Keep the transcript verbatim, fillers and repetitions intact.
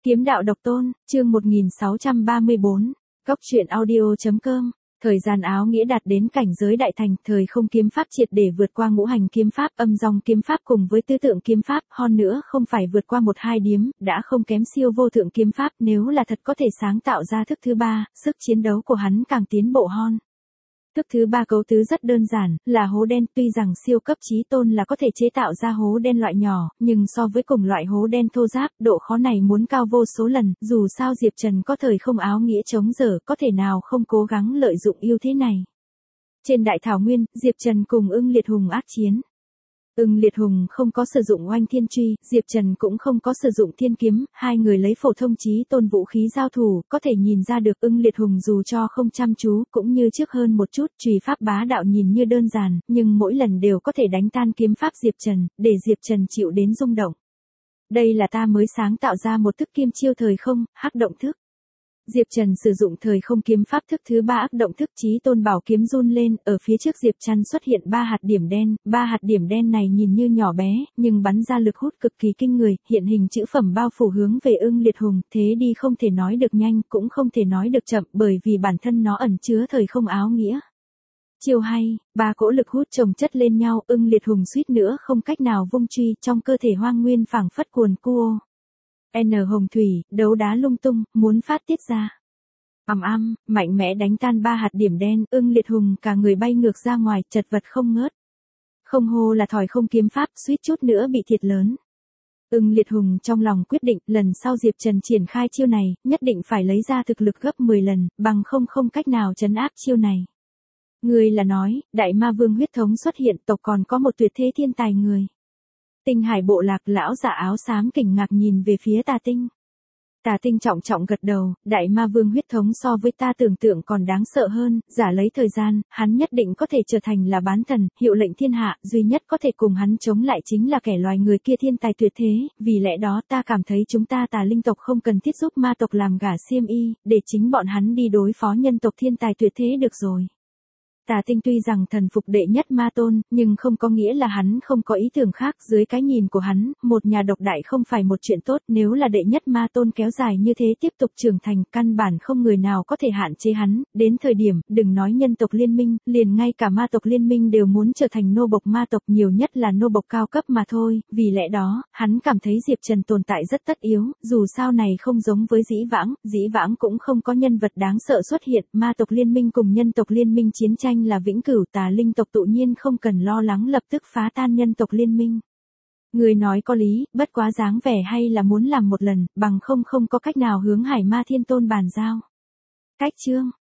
Kiếm đạo độc tôn, chương một nghìn sáu trăm ba mươi bốn, Cốc truyện audio chấm com. Thời gian áo nghĩa đạt đến cảnh giới đại thành, thời không kiếm pháp triệt để vượt qua ngũ hành kiếm pháp, âm dòng kiếm pháp cùng với tứ tượng kiếm pháp, hơn nữa không phải vượt qua một hai điếm, đã không kém siêu vô thượng kiếm pháp, nếu là thật có thể sáng tạo ra thức thứ ba, sức chiến đấu của hắn càng tiến bộ hơn. Thức thứ ba cấu tứ rất đơn giản, là hố đen, tuy rằng siêu cấp chí tôn là có thể chế tạo ra hố đen loại nhỏ, nhưng so với cùng loại hố đen thô ráp, độ khó này muốn cao vô số lần, dù sao Diệp Trần có thời không áo nghĩa chống giờ, có thể nào không cố gắng lợi dụng ưu thế này. Trên đại thảo nguyên, Diệp Trần cùng Ưng Liệt Hùng ác chiến. Ưng Liệt Hùng không có sử dụng oanh thiên truy, Diệp Trần cũng không có sử dụng thiên kiếm, hai người lấy phổ thông chí tôn vũ khí giao thủ, có thể nhìn ra được Ưng Liệt Hùng dù cho không chăm chú, cũng như trước hơn một chút, chùy pháp bá đạo nhìn như đơn giản, nhưng mỗi lần đều có thể đánh tan kiếm pháp Diệp Trần, để Diệp Trần chịu đến rung động. Đây là ta mới sáng tạo ra một thức kim chiêu thời không, hắc động thức. Diệp Trần sử dụng thời không kiếm pháp thức thứ ba ác động thức chí tôn bảo kiếm run lên, ở phía trước Diệp Trần xuất hiện ba hạt điểm đen, ba hạt điểm đen này nhìn như nhỏ bé, nhưng bắn ra lực hút cực kỳ kinh người, hiện hình chữ phẩm bao phủ hướng về Ưng Liệt Hùng, thế đi không thể nói được nhanh, cũng không thể nói được chậm, bởi vì bản thân nó ẩn chứa thời không áo nghĩa. Chiêu hay, ba cỗ lực hút chồng chất lên nhau, Ưng Liệt Hùng suýt nữa không cách nào vung truy, trong cơ thể hoang nguyên phảng phất cuồn cuô. N hồng thủy, đấu đá lung tung, muốn phát tiết ra. Ầm ầm, mạnh mẽ đánh tan ba hạt điểm đen, Ưng Liệt Hùng cả người bay ngược ra ngoài, chật vật không ngớt. Không hô là thỏi không kiếm pháp, suýt chút nữa bị thiệt lớn. Ưng Liệt Hùng trong lòng quyết định, lần sau Diệp Trần triển khai chiêu này, nhất định phải lấy ra thực lực gấp mười lần, bằng không không cách nào trấn áp chiêu này. Người là nói, Đại Ma Vương huyết thống xuất hiện, tộc còn có một tuyệt thế thiên tài người. Tinh Hải bộ lạc lão giả áo xám kinh ngạc nhìn về phía Tà Tinh. Tà Tinh trọng trọng gật đầu, Đại Ma Vương huyết thống so với ta tưởng tượng còn đáng sợ hơn, giả lấy thời gian, hắn nhất định có thể trở thành là bán thần, hiệu lệnh thiên hạ, duy nhất có thể cùng hắn chống lại chính là kẻ loài người kia thiên tài tuyệt thế, vì lẽ đó ta cảm thấy chúng ta Tà Linh tộc không cần thiết giúp ma tộc làm gả xiêm y, để chính bọn hắn đi đối phó nhân tộc thiên tài tuyệt thế được rồi. Tà Tinh tuy rằng thần phục đệ nhất ma tôn, nhưng không có nghĩa là hắn không có ý tưởng khác, dưới cái nhìn của hắn, một nhà độc đại không phải một chuyện tốt, nếu là đệ nhất ma tôn kéo dài như thế tiếp tục trưởng thành, căn bản không người nào có thể hạn chế hắn, đến thời điểm, đừng nói nhân tộc liên minh, liền ngay cả ma tộc liên minh đều muốn trở thành nô bộc ma tộc, nhiều nhất là nô bộc cao cấp mà thôi, vì lẽ đó, hắn cảm thấy Diệp Trần tồn tại rất tất yếu, dù sao này không giống với Dĩ Vãng, Dĩ Vãng cũng không có nhân vật đáng sợ xuất hiện, ma tộc liên minh cùng nhân tộc liên minh chiến tranh là vĩnh cửu, Tà Linh tộc tự nhiên không cần lo lắng lập tức phá tan nhân tộc liên minh. Người nói có lý, bất quá dáng vẻ hay là muốn làm một lần, bằng không không có cách nào hướng Hải Ma Thiên Tôn bàn giao. Cách chương